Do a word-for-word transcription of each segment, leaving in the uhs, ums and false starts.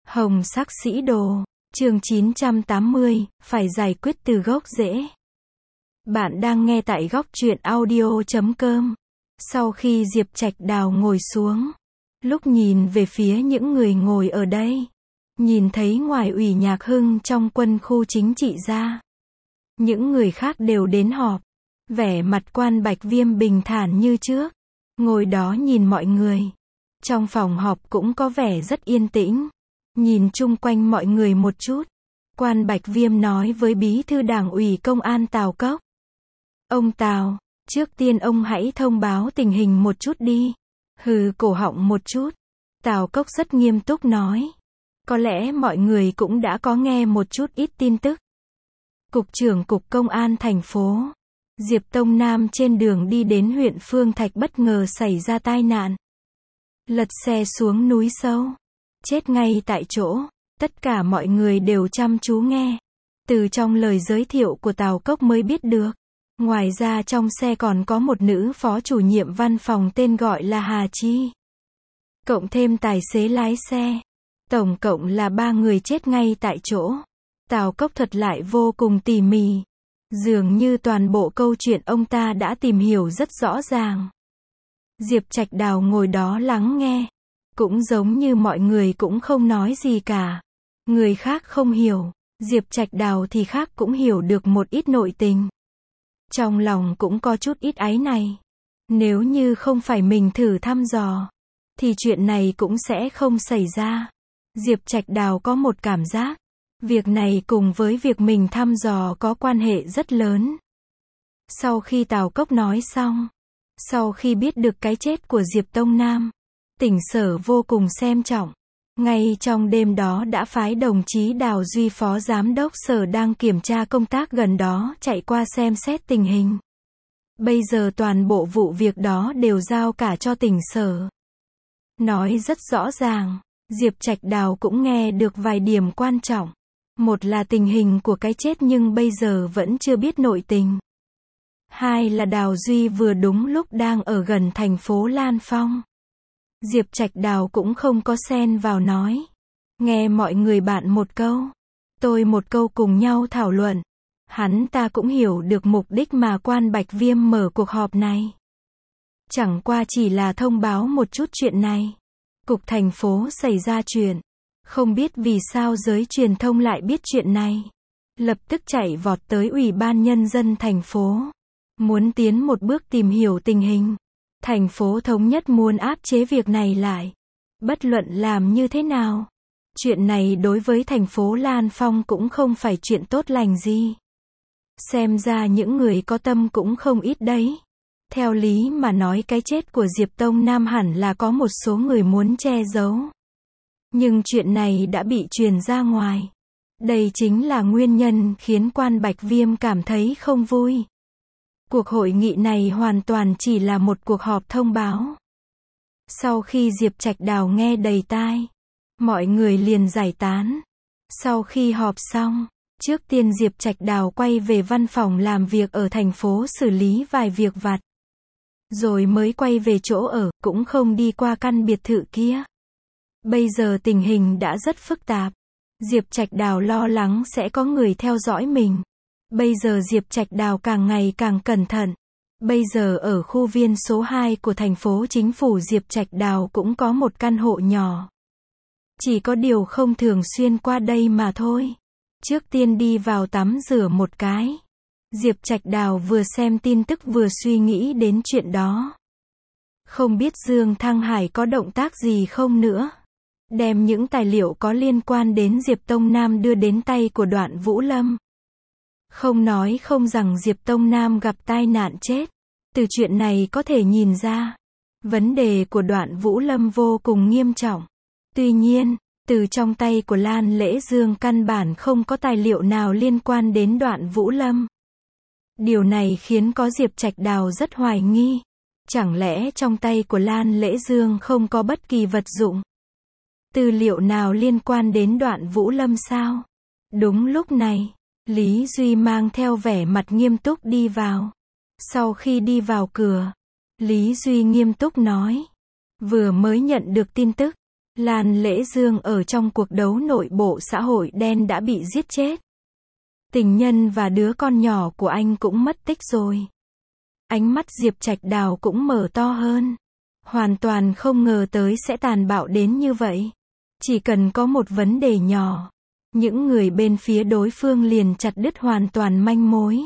Hồng sắc sĩ đồ, chương chín trăm tám mươi, phải giải quyết từ gốc rễ. Bạn đang nghe tại góc truyện audio chấm com. Sau khi Diệp Trạch Đào ngồi xuống, lúc nhìn về phía những người ngồi ở đây, nhìn thấy ngoài Ủy Nhạc Hưng trong quân khu chính trị ra, những người khác đều đến họp. Vẻ mặt Quan Bạch Viêm bình thản như trước, ngồi đó nhìn mọi người. Trong phòng họp cũng có vẻ rất yên tĩnh. Nhìn chung quanh mọi người một chút, Quan Bạch Viêm nói với Bí thư Đảng ủy Công an Tào Cốc. Ông Tào, trước tiên ông hãy thông báo tình hình một chút đi. Hừ, cổ họng một chút. Tào Cốc rất nghiêm túc nói. Có lẽ mọi người cũng đã có nghe một chút ít tin tức. Cục trưởng Cục Công an thành phố, Diệp Tông Nam trên đường đi đến huyện Phương Thạch bất ngờ xảy ra tai nạn. Lật xe xuống núi sâu. Chết ngay tại chỗ. Tất cả mọi người đều chăm chú nghe. Từ trong lời giới thiệu của Tào Cốc mới biết được. Ngoài ra trong xe còn có một nữ phó chủ nhiệm văn phòng tên gọi là Hà Chi. Cộng thêm tài xế lái xe. Tổng cộng là ba người chết ngay tại chỗ. Tào Cốc thuật lại vô cùng tỉ mỉ. Dường như toàn bộ câu chuyện ông ta đã tìm hiểu rất rõ ràng. Diệp Trạch Đào ngồi đó lắng nghe. Cũng giống như mọi người cũng không nói gì cả. Người khác không hiểu, Diệp Trạch Đào thì khác cũng hiểu được một ít nội tình. Trong lòng cũng có chút ít áy này. Nếu như không phải mình thử thăm dò, thì chuyện này cũng sẽ không xảy ra. Diệp Trạch Đào có một cảm giác, việc này cùng với việc mình thăm dò có quan hệ rất lớn. Sau khi Tào Cốc nói xong, sau khi biết được cái chết của Diệp Tông Nam, Tỉnh Sở vô cùng xem trọng. Ngay trong đêm đó đã phái đồng chí Đào Duy Phó Giám đốc Sở đang kiểm tra công tác gần đó chạy qua xem xét tình hình. Bây giờ toàn bộ vụ việc đó đều giao cả cho Tỉnh Sở. Nói rất rõ ràng, Diệp Trạch Đào cũng nghe được vài điểm quan trọng. Một là tình hình của cái chết nhưng bây giờ vẫn chưa biết nội tình. Hai là Đào Duy vừa đúng lúc đang ở gần thành phố Lan Phong. Diệp Trạch Đào cũng không có xen vào nói. Nghe mọi người bạn một câu, tôi một câu cùng nhau thảo luận. Hắn ta cũng hiểu được mục đích mà Quan Bạch Viêm mở cuộc họp này. Chẳng qua chỉ là thông báo một chút chuyện này. Cục thành phố xảy ra chuyện. Không biết vì sao giới truyền thông lại biết chuyện này. Lập tức chạy vọt tới Ủy ban Nhân dân thành phố. Muốn tiến một bước tìm hiểu tình hình. Thành phố thống nhất muốn áp chế việc này lại. Bất luận làm như thế nào, chuyện này đối với thành phố Lan Phong cũng không phải chuyện tốt lành gì. Xem ra những người có tâm cũng không ít đấy. Theo lý mà nói cái chết của Diệp Tông Nam hẳn là có một số người muốn che giấu. Nhưng chuyện này đã bị truyền ra ngoài. Đây chính là nguyên nhân khiến Quan Bạch Viêm cảm thấy không vui. Cuộc hội nghị này hoàn toàn chỉ là một cuộc họp thông báo. Sau khi Diệp Trạch Đào nghe đầy tai, mọi người liền giải tán. Sau khi họp xong, trước tiên Diệp Trạch Đào quay về văn phòng làm việc ở thành phố xử lý vài việc vặt. Rồi mới quay về chỗ ở, cũng không đi qua căn biệt thự kia. Bây giờ tình hình đã rất phức tạp. Diệp Trạch Đào lo lắng sẽ có người theo dõi mình. Bây giờ Diệp Trạch Đào càng ngày càng cẩn thận. Bây giờ ở khu viên số hai của thành phố chính phủ Diệp Trạch Đào cũng có một căn hộ nhỏ. Chỉ có điều không thường xuyên qua đây mà thôi. Trước tiên đi vào tắm rửa một cái. Diệp Trạch Đào vừa xem tin tức vừa suy nghĩ đến chuyện đó. Không biết Dương Thăng Hải có động tác gì không nữa. Đem những tài liệu có liên quan đến Diệp Tông Nam đưa đến tay của Đoạn Vũ Lâm. Không nói không rằng Diệp Tông Nam gặp tai nạn chết. Từ chuyện này có thể nhìn ra, vấn đề của Đoạn Vũ Lâm vô cùng nghiêm trọng. Tuy nhiên, từ trong tay của Lan Lễ Dương căn bản không có tài liệu nào liên quan đến Đoạn Vũ Lâm. Điều này khiến có Diệp Trạch Đào rất hoài nghi. Chẳng lẽ trong tay của Lan Lễ Dương không có bất kỳ vật dụng, tư liệu nào liên quan đến Đoạn Vũ Lâm sao? Đúng lúc này, Lý Duy mang theo vẻ mặt nghiêm túc đi vào. Sau khi đi vào cửa, Lý Duy nghiêm túc nói. Vừa mới nhận được tin tức, Lan Lễ Dương ở trong cuộc đấu nội bộ xã hội đen đã bị giết chết. Tình nhân và đứa con nhỏ của anh cũng mất tích rồi. Ánh mắt Diệp Trạch Đào cũng mở to hơn. Hoàn toàn không ngờ tới sẽ tàn bạo đến như vậy. Chỉ cần có một vấn đề nhỏ, những người bên phía đối phương liền chặt đứt hoàn toàn manh mối.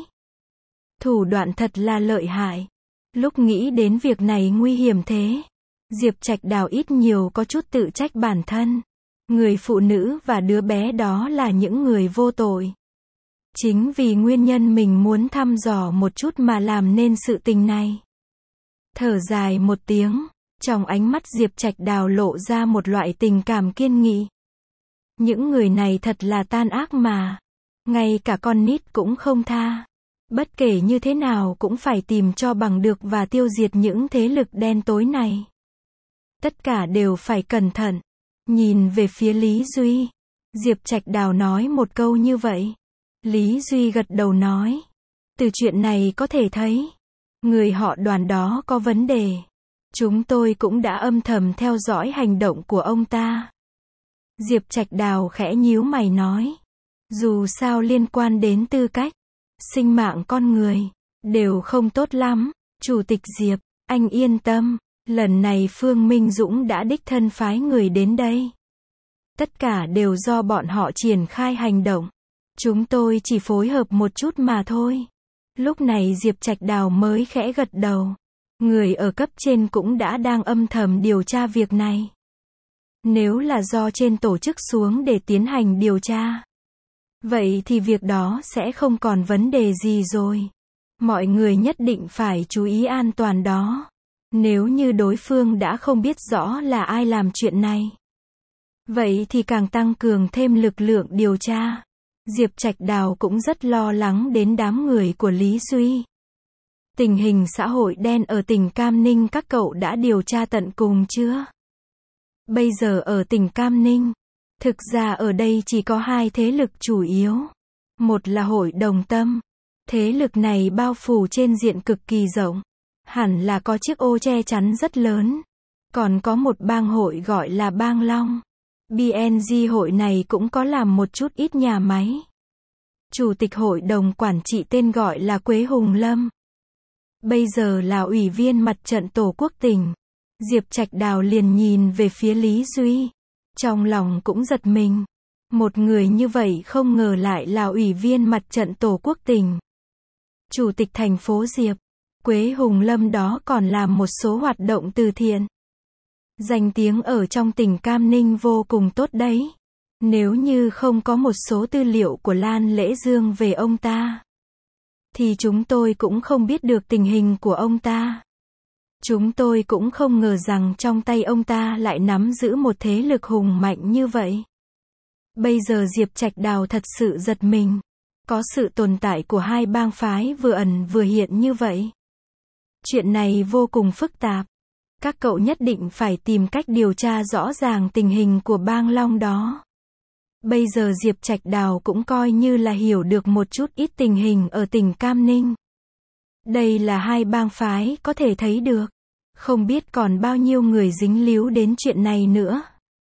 Thủ đoạn thật là lợi hại. Lúc nghĩ đến việc này nguy hiểm thế, Diệp Trạch Đào ít nhiều có chút tự trách bản thân. Người phụ nữ và đứa bé đó là những người vô tội. Chính vì nguyên nhân mình muốn thăm dò một chút mà làm nên sự tình này. Thở dài một tiếng, trong ánh mắt Diệp Trạch Đào lộ ra một loại tình cảm kiên nghị. Những người này thật là tan ác mà. Ngay cả con nít cũng không tha. Bất kể như thế nào cũng phải tìm cho bằng được và tiêu diệt những thế lực đen tối này. Tất cả đều phải cẩn thận. Nhìn về phía Lý Duy, Diệp Trạch Đào nói một câu như vậy. Lý Duy gật đầu nói. Từ chuyện này có thể thấy, người họ Đoàn đó có vấn đề. Chúng tôi cũng đã âm thầm theo dõi hành động của ông ta. Diệp Trạch Đào khẽ nhíu mày nói. Dù sao liên quan đến tư cách, sinh mạng con người, đều không tốt lắm. Chủ tịch Diệp, anh yên tâm, lần này Phương Minh Dũng đã đích thân phái người đến đây. Tất cả đều do bọn họ triển khai hành động. Chúng tôi chỉ phối hợp một chút mà thôi. Lúc này Diệp Trạch Đào mới khẽ gật đầu. Người ở cấp trên cũng đã đang âm thầm điều tra việc này. Nếu là do trên tổ chức xuống để tiến hành điều tra, vậy thì việc đó sẽ không còn vấn đề gì rồi. Mọi người nhất định phải chú ý an toàn đó. Nếu như đối phương đã không biết rõ là ai làm chuyện này, vậy thì càng tăng cường thêm lực lượng điều tra. Diệp Trạch Đào cũng rất lo lắng đến đám người của Lý Duy. Tình hình xã hội đen ở tỉnh Cam Ninh các cậu đã điều tra tận cùng chưa? Bây giờ ở tỉnh Cam Ninh, thực ra ở đây chỉ có hai thế lực chủ yếu. Một là Hội Đồng Tâm. Thế lực này bao phủ trên diện cực kỳ rộng. Hẳn là có chiếc ô che chắn rất lớn. Còn có một bang hội gọi là Bang Long. bê en giê hội này cũng có làm một chút ít nhà máy. Chủ tịch hội đồng quản trị tên gọi là Quế Hùng Lâm. Bây giờ là ủy viên mặt trận Tổ quốc tỉnh. Diệp Trạch Đào liền nhìn về phía Lý Duy. Trong lòng cũng giật mình. Một người như vậy không ngờ lại là ủy viên mặt trận Tổ quốc tỉnh. Chủ tịch thành phố Diệp. Quế Hùng Lâm đó còn làm một số hoạt động từ thiện. Danh tiếng ở trong tỉnh Cam Ninh vô cùng tốt đấy. Nếu như không có một số tư liệu của Lan Lễ Dương về ông ta, thì chúng tôi cũng không biết được tình hình của ông ta. Chúng tôi cũng không ngờ rằng trong tay ông ta lại nắm giữ một thế lực hùng mạnh như vậy. Bây giờ Diệp Trạch Đào thật sự giật mình. Có sự tồn tại của hai bang phái vừa ẩn vừa hiện như vậy. Chuyện này vô cùng phức tạp. Các cậu nhất định phải tìm cách điều tra rõ ràng tình hình của bang Long đó. Bây giờ Diệp Trạch Đào cũng coi như là hiểu được một chút ít tình hình ở tỉnh Cam Ninh. Đây là hai bang phái có thể thấy được. Không biết còn bao nhiêu người dính líu đến chuyện này nữa.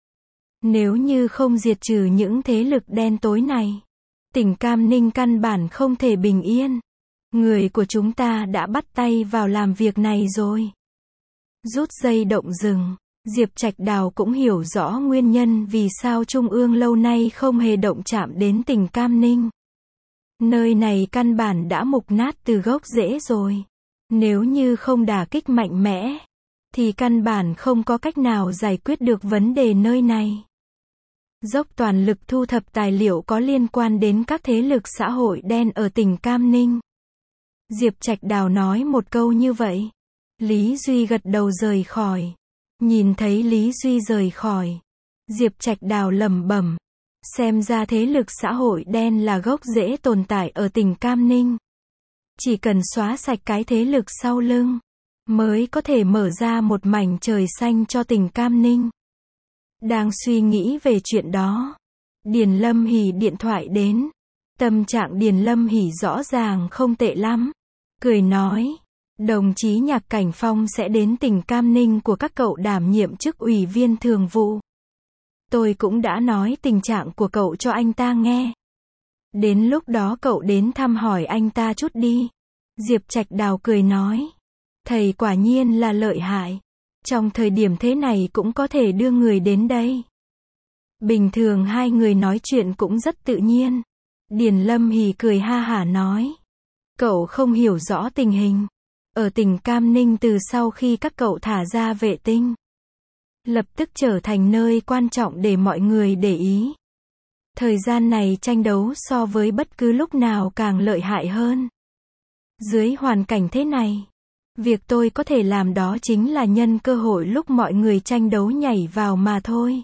Nếu như không diệt trừ những thế lực đen tối này, tỉnh Cam Ninh căn bản không thể bình yên. Người của chúng ta đã bắt tay vào làm việc này rồi. Rút dây động rừng, Diệp Trạch Đào cũng hiểu rõ nguyên nhân vì sao Trung ương lâu nay không hề động chạm đến tỉnh Cam Ninh. Nơi này căn bản đã mục nát từ gốc rễ rồi. Nếu như không đả kích mạnh mẽ, thì căn bản không có cách nào giải quyết được vấn đề nơi này. Dốc toàn lực thu thập tài liệu có liên quan đến các thế lực xã hội đen ở tỉnh Cam Ninh. Diệp Trạch Đào nói một câu như vậy. Lý Duy gật đầu rời khỏi. Nhìn thấy Lý Duy rời khỏi, Diệp Trạch Đào lẩm bẩm. Xem ra thế lực xã hội đen là gốc rễ tồn tại ở tỉnh Cam Ninh. Chỉ cần xóa sạch cái thế lực sau lưng, mới có thể mở ra một mảnh trời xanh cho tỉnh Cam Ninh. Đang suy nghĩ về chuyện đó, Điền Lâm Hỷ điện thoại đến. Tâm trạng Điền Lâm Hỷ rõ ràng không tệ lắm. Cười nói, đồng chí Nhạc Cảnh Phong sẽ đến tỉnh Cam Ninh của các cậu đảm nhiệm chức ủy viên thường vụ. Tôi cũng đã nói tình trạng của cậu cho anh ta nghe. Đến lúc đó cậu đến thăm hỏi anh ta chút đi. Diệp Trạch Đào cười nói. Thầy quả nhiên là lợi hại. Trong thời điểm thế này cũng có thể đưa người đến đây. Bình thường hai người nói chuyện cũng rất tự nhiên. Điền Lâm Hỷ cười ha hả nói. Cậu không hiểu rõ tình hình. Ở tỉnh Cam Ninh từ sau khi các cậu thả ra vệ tinh, lập tức trở thành nơi quan trọng để mọi người để ý. Thời gian này tranh đấu so với bất cứ lúc nào càng lợi hại hơn. Dưới hoàn cảnh thế này, việc tôi có thể làm đó chính là nhân cơ hội lúc mọi người tranh đấu nhảy vào mà thôi.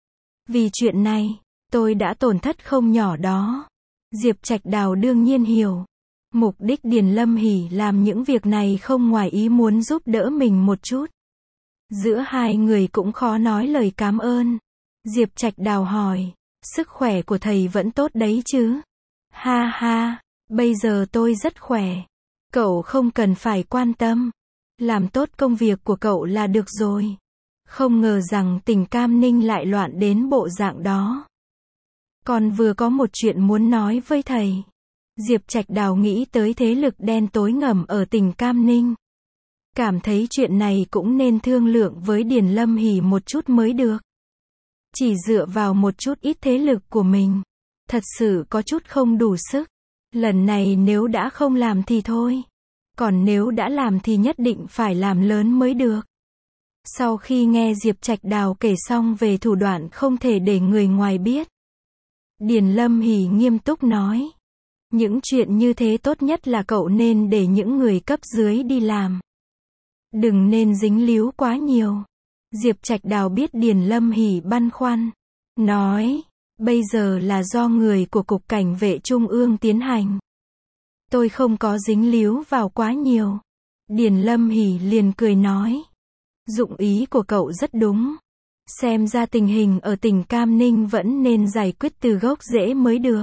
Vì chuyện này, tôi đã tổn thất không nhỏ đó. Diệp Trạch Đào đương nhiên hiểu. Mục đích Điền Lâm Hỷ làm những việc này không ngoài ý muốn giúp đỡ mình một chút. Giữa hai người cũng khó nói lời cảm ơn. Diệp Trạch Đào hỏi, sức khỏe của thầy vẫn tốt đấy chứ? Ha ha, bây giờ tôi rất khỏe. Cậu không cần phải quan tâm. Làm tốt công việc của cậu là được rồi. Không ngờ rằng tỉnh Cam Ninh lại loạn đến bộ dạng đó. Còn vừa có một chuyện muốn nói với thầy. Diệp Trạch Đào nghĩ tới thế lực đen tối ngầm ở tỉnh Cam Ninh. Cảm thấy chuyện này cũng nên thương lượng với Điền Lâm Hỷ một chút mới được. Chỉ dựa vào một chút ít thế lực của mình, thật sự có chút không đủ sức. Lần này nếu đã không làm thì thôi. Còn nếu đã làm thì nhất định phải làm lớn mới được. Sau khi nghe Diệp Trạch Đào kể xong về thủ đoạn không thể để người ngoài biết, Điền Lâm Hỷ nghiêm túc nói. Những chuyện như thế tốt nhất là cậu nên để những người cấp dưới đi làm. Đừng nên dính líu quá nhiều. Diệp Trạch Đào biết Điền Lâm Hỷ băn khoăn. Nói, bây giờ là do người của Cục Cảnh vệ Trung ương tiến hành. Tôi không có dính líu vào quá nhiều. Điền Lâm Hỷ liền cười nói. Dụng ý của cậu rất đúng. Xem ra tình hình ở tỉnh Cam Ninh vẫn nên giải quyết từ gốc rễ mới được.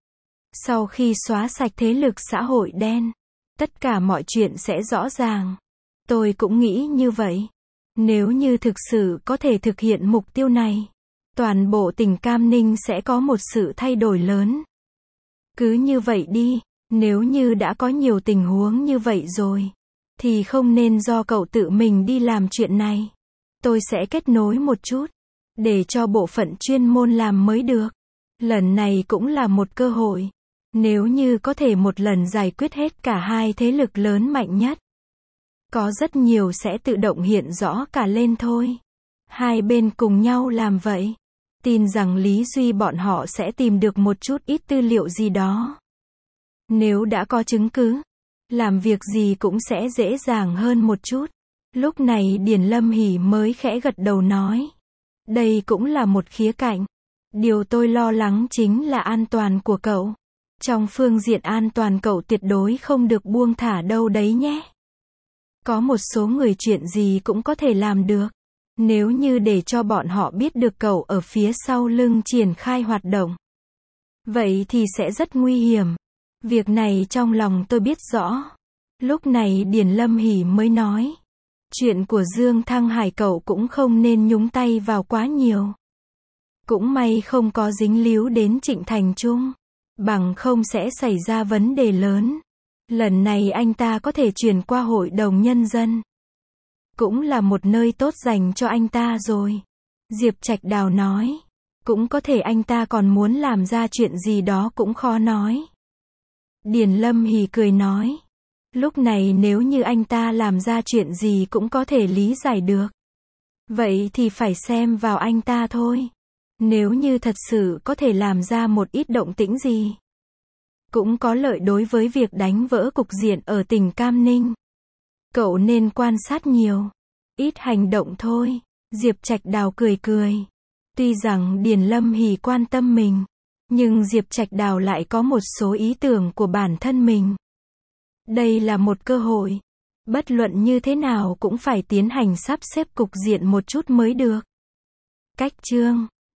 Sau khi xóa sạch thế lực xã hội đen, tất cả mọi chuyện sẽ rõ ràng. Tôi cũng nghĩ như vậy. Nếu như thực sự có thể thực hiện mục tiêu này, toàn bộ tỉnh Cam Ninh sẽ có một sự thay đổi lớn. Cứ như vậy đi, nếu như đã có nhiều tình huống như vậy rồi, thì không nên do cậu tự mình đi làm chuyện này. Tôi sẽ kết nối một chút, để cho bộ phận chuyên môn làm mới được. Lần này cũng là một cơ hội. Nếu như có thể một lần giải quyết hết cả hai thế lực lớn mạnh nhất, có rất nhiều sẽ tự động hiện rõ cả lên thôi. Hai bên cùng nhau làm vậy. Tin rằng Lý Duy bọn họ sẽ tìm được một chút ít tư liệu gì đó. Nếu đã có chứng cứ, làm việc gì cũng sẽ dễ dàng hơn một chút. Lúc này Điền Lâm Hỷ mới khẽ gật đầu nói. Đây cũng là một khía cạnh. Điều tôi lo lắng chính là an toàn của cậu. Trong phương diện an toàn cậu tuyệt đối không được buông thả đâu đấy nhé. Có một số người chuyện gì cũng có thể làm được. Nếu như để cho bọn họ biết được cậu ở phía sau lưng triển khai hoạt động, vậy thì sẽ rất nguy hiểm. Việc này trong lòng tôi biết rõ. Lúc này Điền Lâm Hỷ mới nói. Chuyện của Dương Thăng Hải cậu cũng không nên nhúng tay vào quá nhiều. Cũng may không có dính líu đến Trịnh Thành Trung. Bằng không sẽ xảy ra vấn đề lớn. Lần này anh ta có thể chuyển qua Hội đồng Nhân dân. Cũng là một nơi tốt dành cho anh ta rồi. Diệp Trạch Đào nói. Cũng có thể anh ta còn muốn làm ra chuyện gì đó cũng khó nói. Điền Lâm Hỷ cười nói. Lúc này nếu như anh ta làm ra chuyện gì cũng có thể lý giải được. Vậy thì phải xem vào anh ta thôi. Nếu như thật sự có thể làm ra một ít động tĩnh gì, cũng có lợi đối với việc đánh vỡ cục diện ở tỉnh Cam Ninh. Cậu nên quan sát nhiều, ít hành động thôi. Diệp Trạch Đào cười cười. Tuy rằng Điền Lâm Hỷ quan tâm mình, nhưng Diệp Trạch Đào lại có một số ý tưởng của bản thân mình. Đây là một cơ hội. Bất luận như thế nào cũng phải tiến hành sắp xếp cục diện một chút mới được. Cách chương